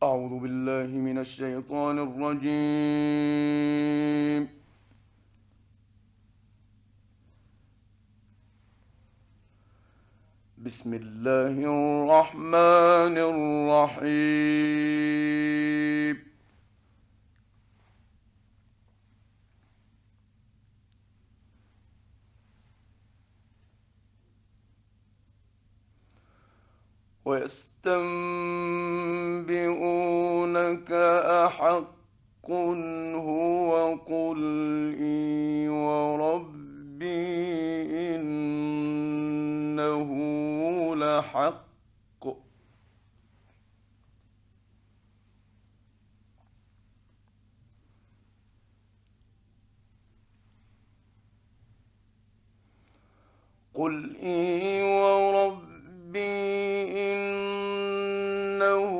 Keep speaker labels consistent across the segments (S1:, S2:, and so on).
S1: أعوذ بالله من الشيطان الرجيم. بسم الله الرحمن الرحيم. ويستنبئونك أحق هو قل إي وربي إنه لحق. قل إي وربي إنه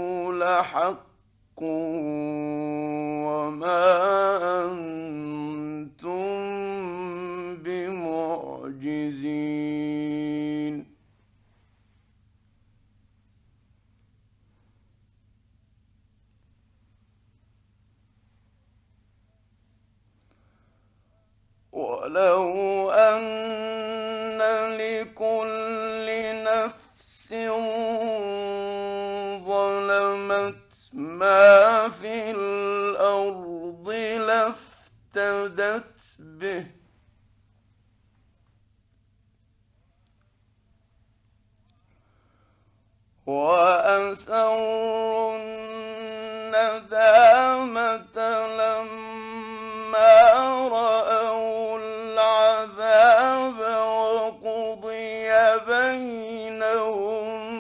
S1: لحق وما أنتم بمعجزين. ولو أن لكل نفس ظلمت ما في الأرض لافتدت به وأسروا الندامة لما رأوا العذاب وقضي بينهم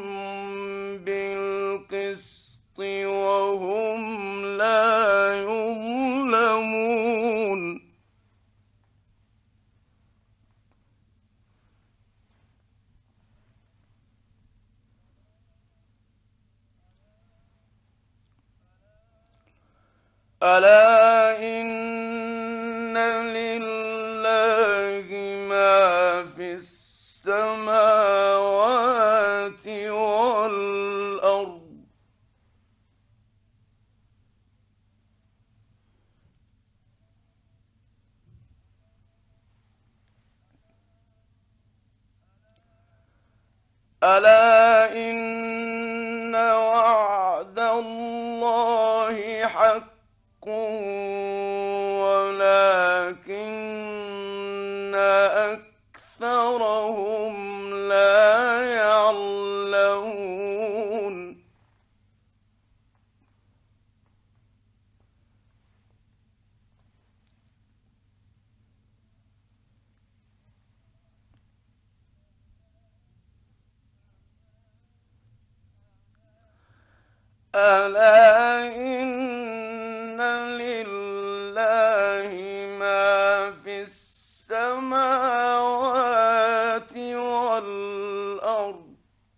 S1: بالقسط وهم لا يظلمون. ألا إن لله ما في السماوات والأرض ألا إن وعد الله حق ولكن أكثرهم لا يعلمون. ألا إن لله ما في السماوات والأرض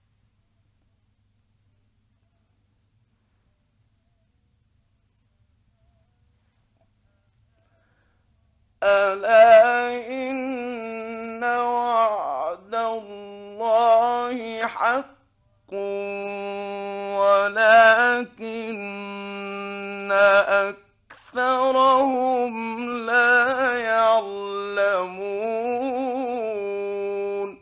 S1: ألا إن وعد الله حق ولكن أكثرهم لا يعلمون.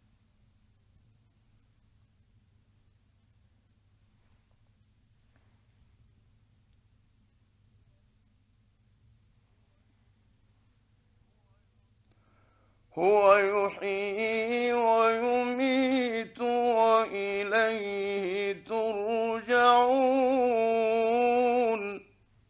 S1: هو يحيي ويميت وإليه ترجعون.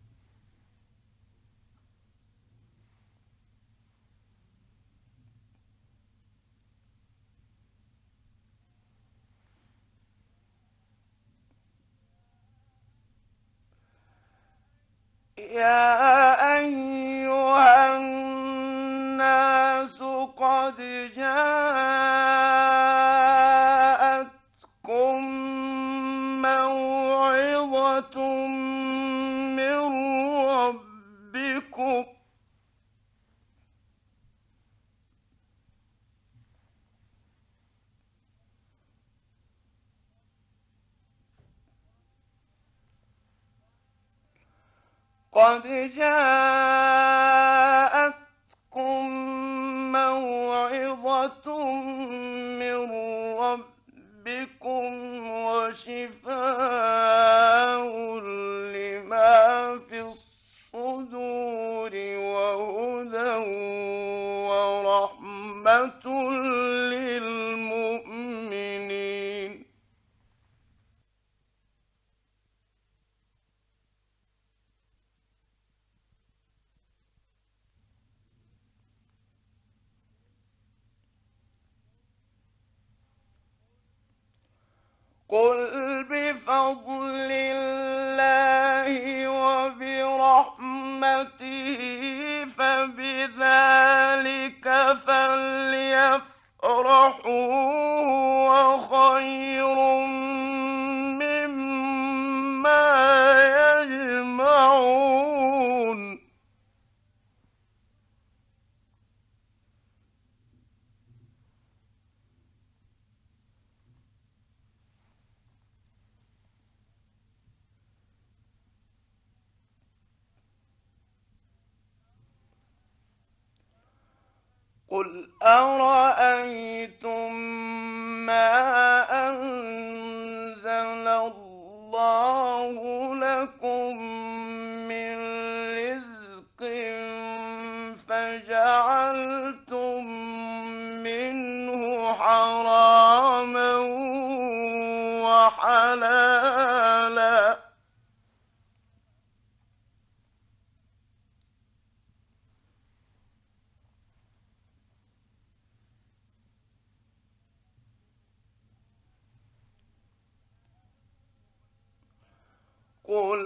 S1: يا أيها الناس قد جاءتكم موعظة من ربكم قد جاءتكم موعظة من ربكم وشفاء لما في الصدور وهدى ورحمة للمؤمنين. قل بفضل الله وبرحمته فبذلك فليفرحوا هو خير مما يجمعون. قل أرأيتم ما أنزل الله لكم من رزق فجعلتم منه حراما وحلالا قل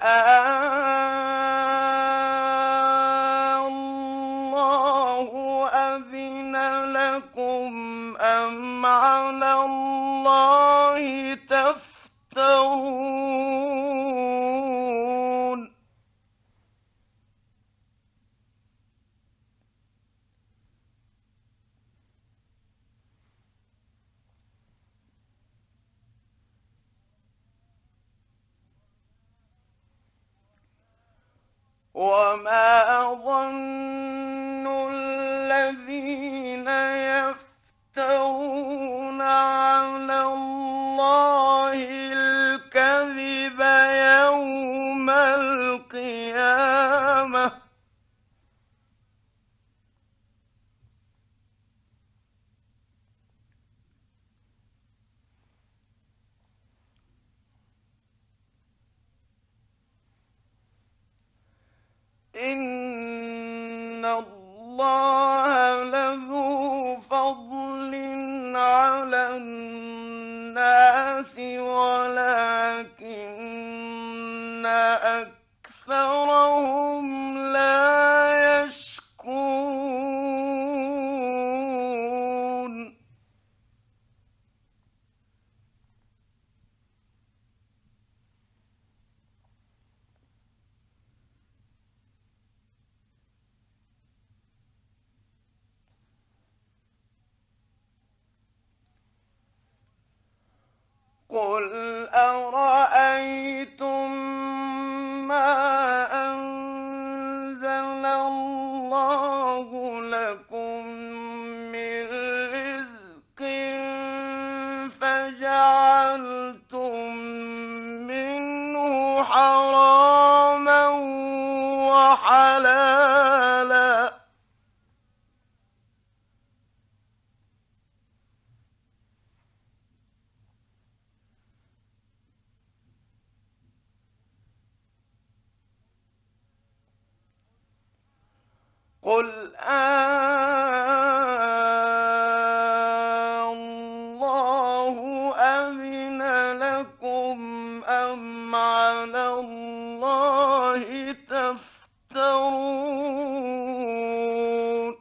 S1: الله أذن لكم أم على الله تفترون. وما ظن الذين يفترون على الله الكذب يوم القيامة إن الله لذو فضل على الناس ولكن أكثرهم لا يشكرون. قل أرأيتم ما أنزل الله لكم من رزق فجعلتم منه حراما وحلالا قل الله أذن لكم أم على الله تفترون.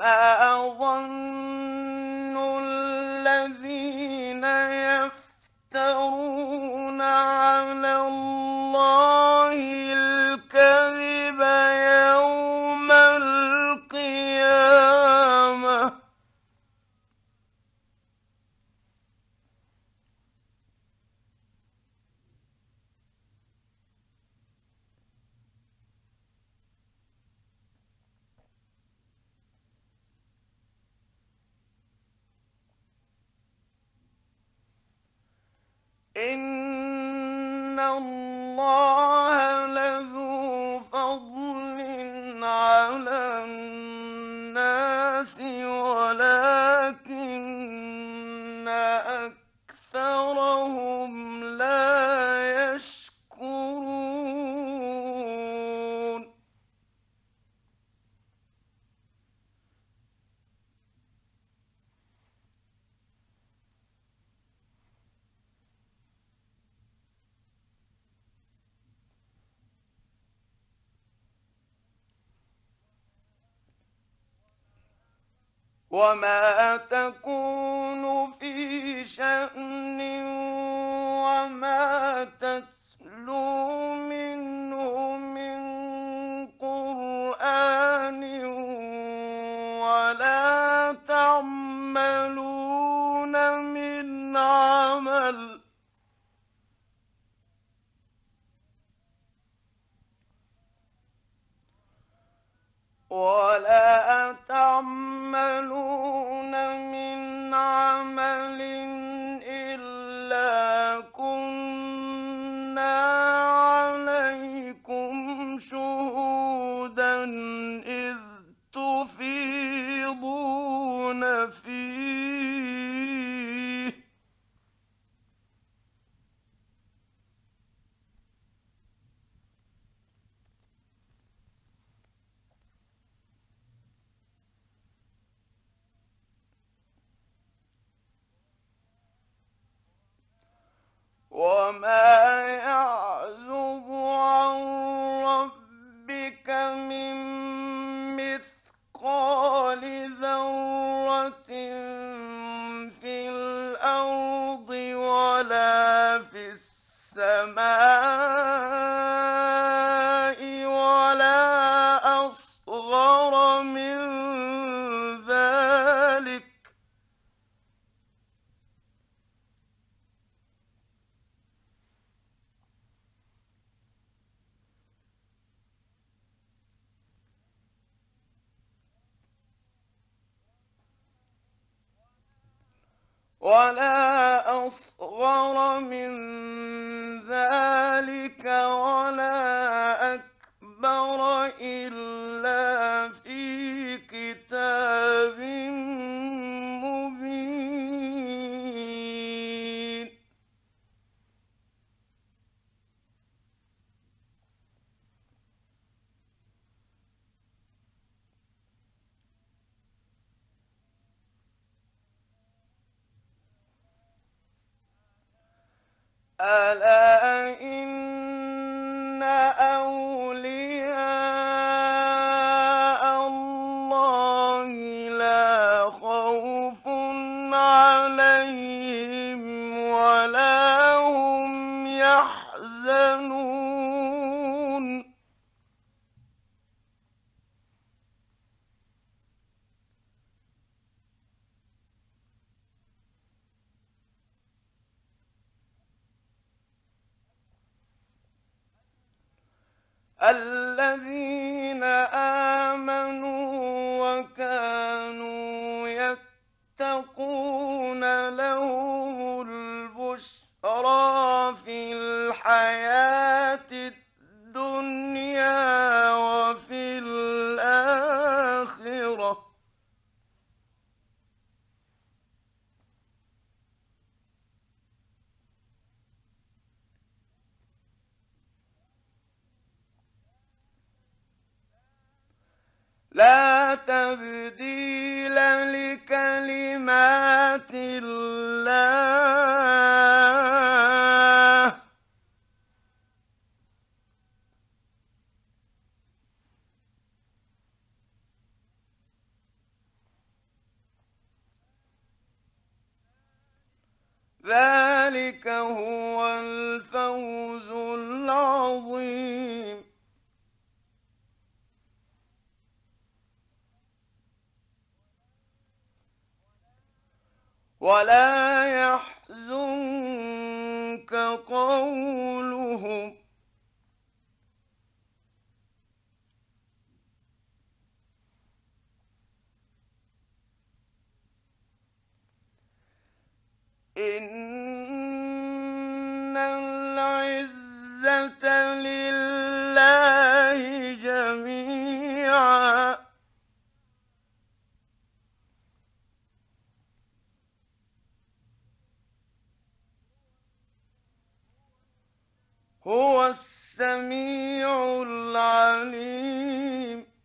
S1: وما ظن الذين يفترون يفترون على الله الكذب يوم القيامة. إن الله لذو فضل على الناس ولكن أكثرهم لا يشكرون. وما تكون في شأن وما تتلو منه من قرآن ولا تعملون من عمل إلا كنا عليكم شهودا إذ تفيضون فيه. وما يعزب عن ربك من مثقال ذرة في الأرض ولا في السماء ولا أصغر من ذلك ولا أكبر إلا في كتاب مبين. ألا إن أولياء الله لا خوف عليهم ولا هم يحزنون. الذين آمنوا وكانوا يتقون لهم البشرى في الحياة الدنيا وفي الآخرة لا تبديل لكلمات الله ذلك هو الفوز العظيم. ولا يحزنك قولهم إن العزة لله جميعا. هو السميع العليم.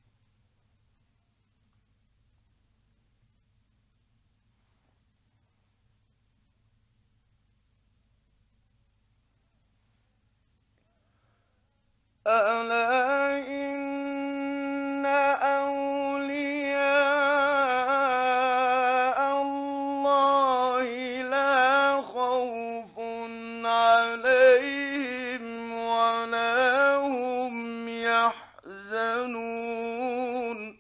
S1: ألا إن أولياء الله لا خوف عليهم ولا هم يحزنون.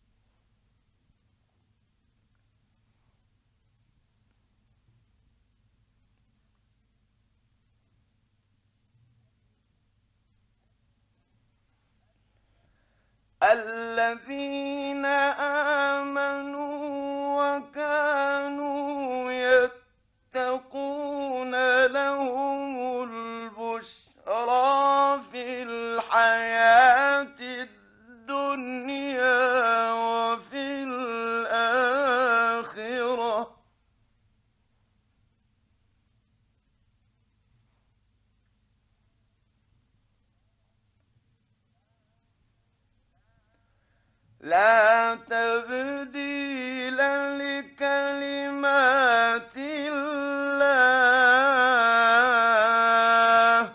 S1: الذين آمنوا وكانوا يتقون لهم البشرى في الحياة الدنيا وفي الآخرة. لا تبديل لكلمات الله.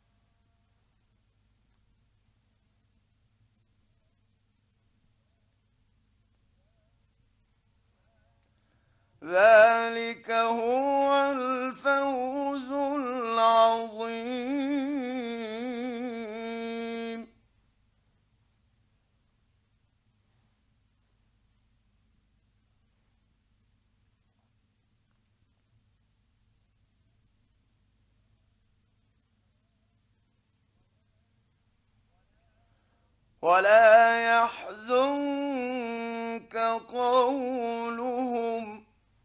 S1: ذلك هو الفوز العظيم. ولا يحزنك قولهم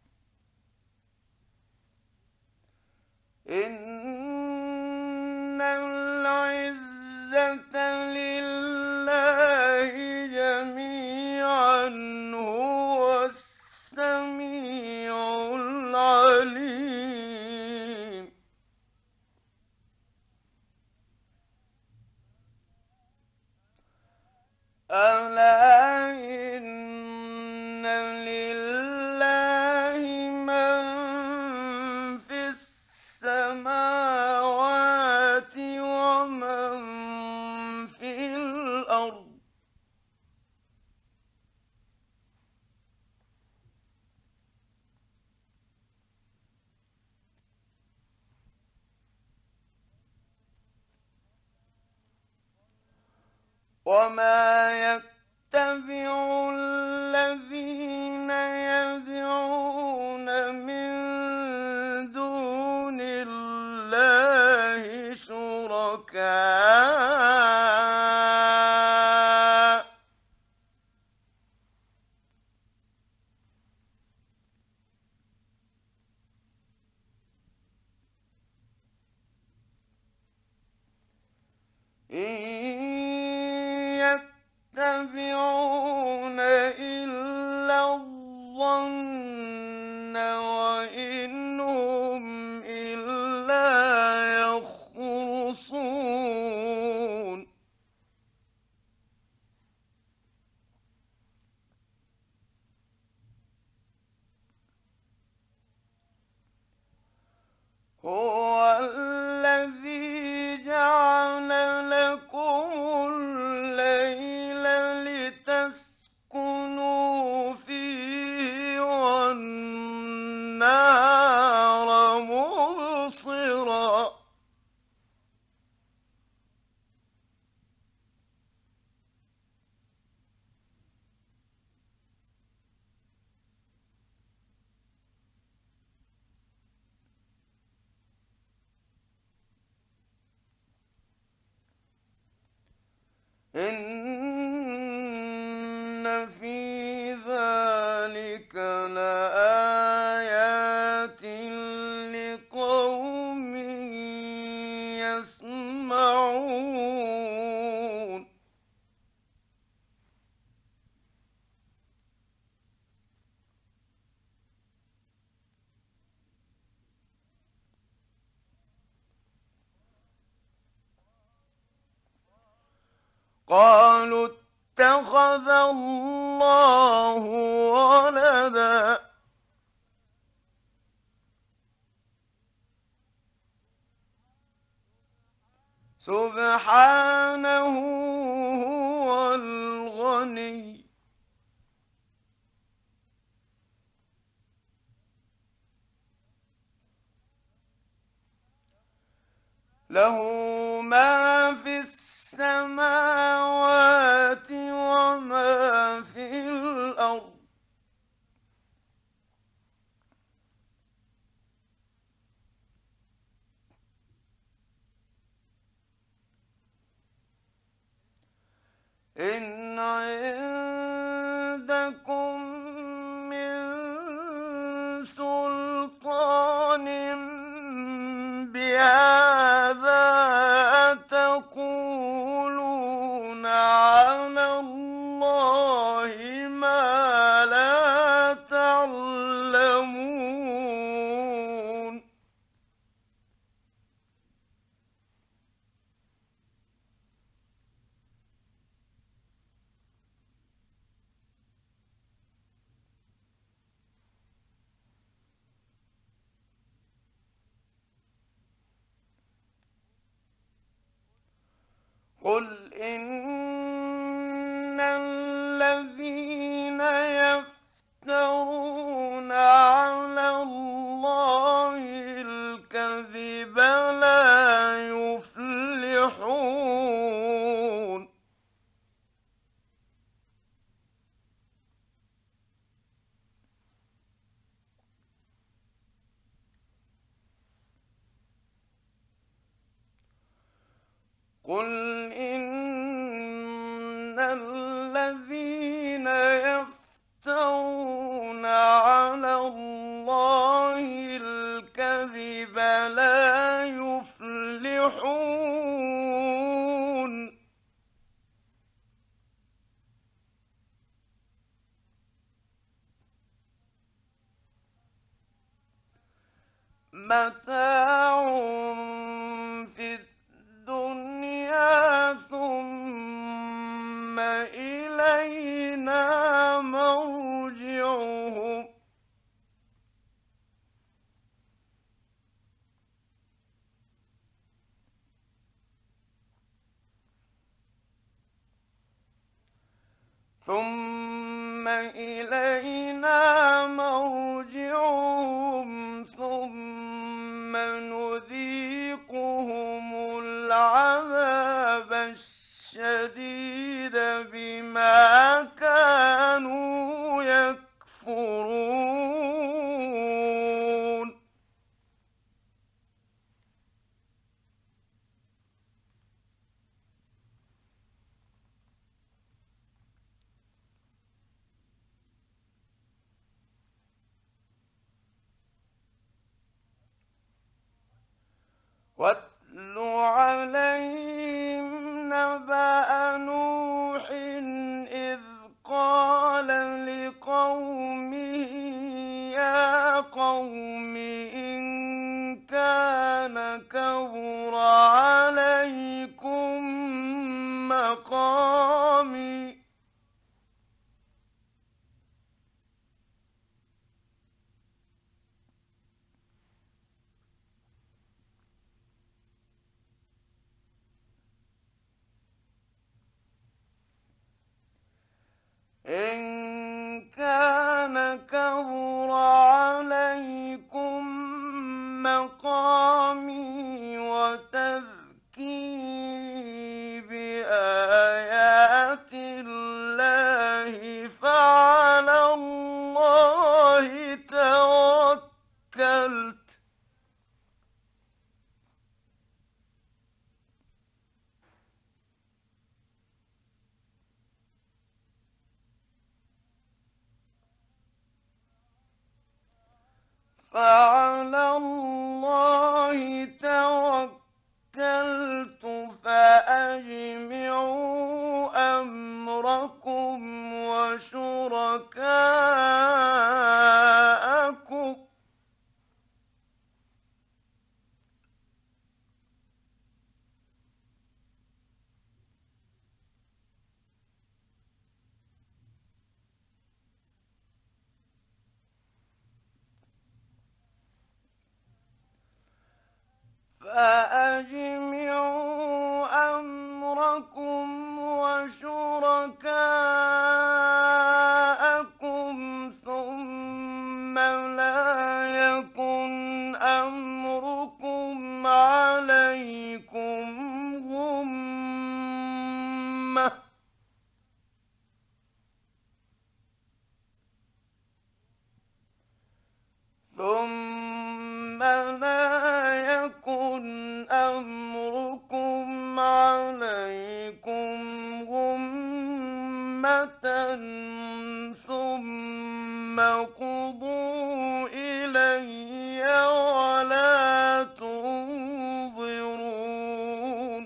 S1: إن العزة لله جميعا. هو السميع العليم. ألا إن لله من في السماوات ومن في الأرض. وما يتبع الذين يدعون من دون الله شركاء إن يتبعون إلا الظن وإن هم إلا يخرصون. هو الذي جعل لكم الليل لتسكنوا فيه والنهار إن في ذلك لآيات لقوم يسمعون. قالوا اتخذ الله ولدا سبحانه هو الغني له ما في السماوات وما في الأرض إن عندكم من سلطان بهذا تقولون على الله ما لا تعلمون. قل إن الذين يفترون على الله الكذب لا يفلحون. قل إن الذين يفترون على الله الكذب لا يفلحون. متاع في الدنيا ثم إلينا مرجعهم ثم نذيقهم العذاب الشديد بما كانوا يكفرون. واتل عليهم نبأ نوح إذ قال لقومه يا قوم إن كان كبر عليكم مقامي وتذكيري بآيات الله فعلى الله توكلت فعلى الله توكلت فأجمعوا أمركم وشركاءكم ثم لا يكن أمركم عليكم غمة ثم لا يكن أمركم عليكم غمة ثم قضوا إلي ولا تنظرون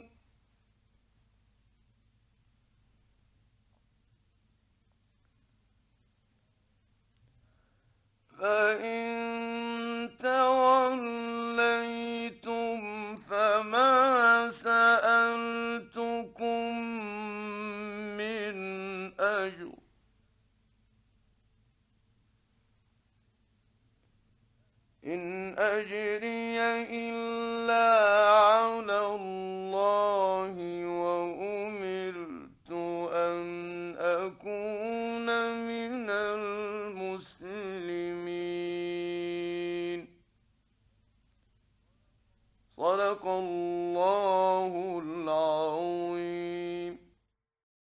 S1: فإن توليتم فما سألتكم من أجر إن أجري إلا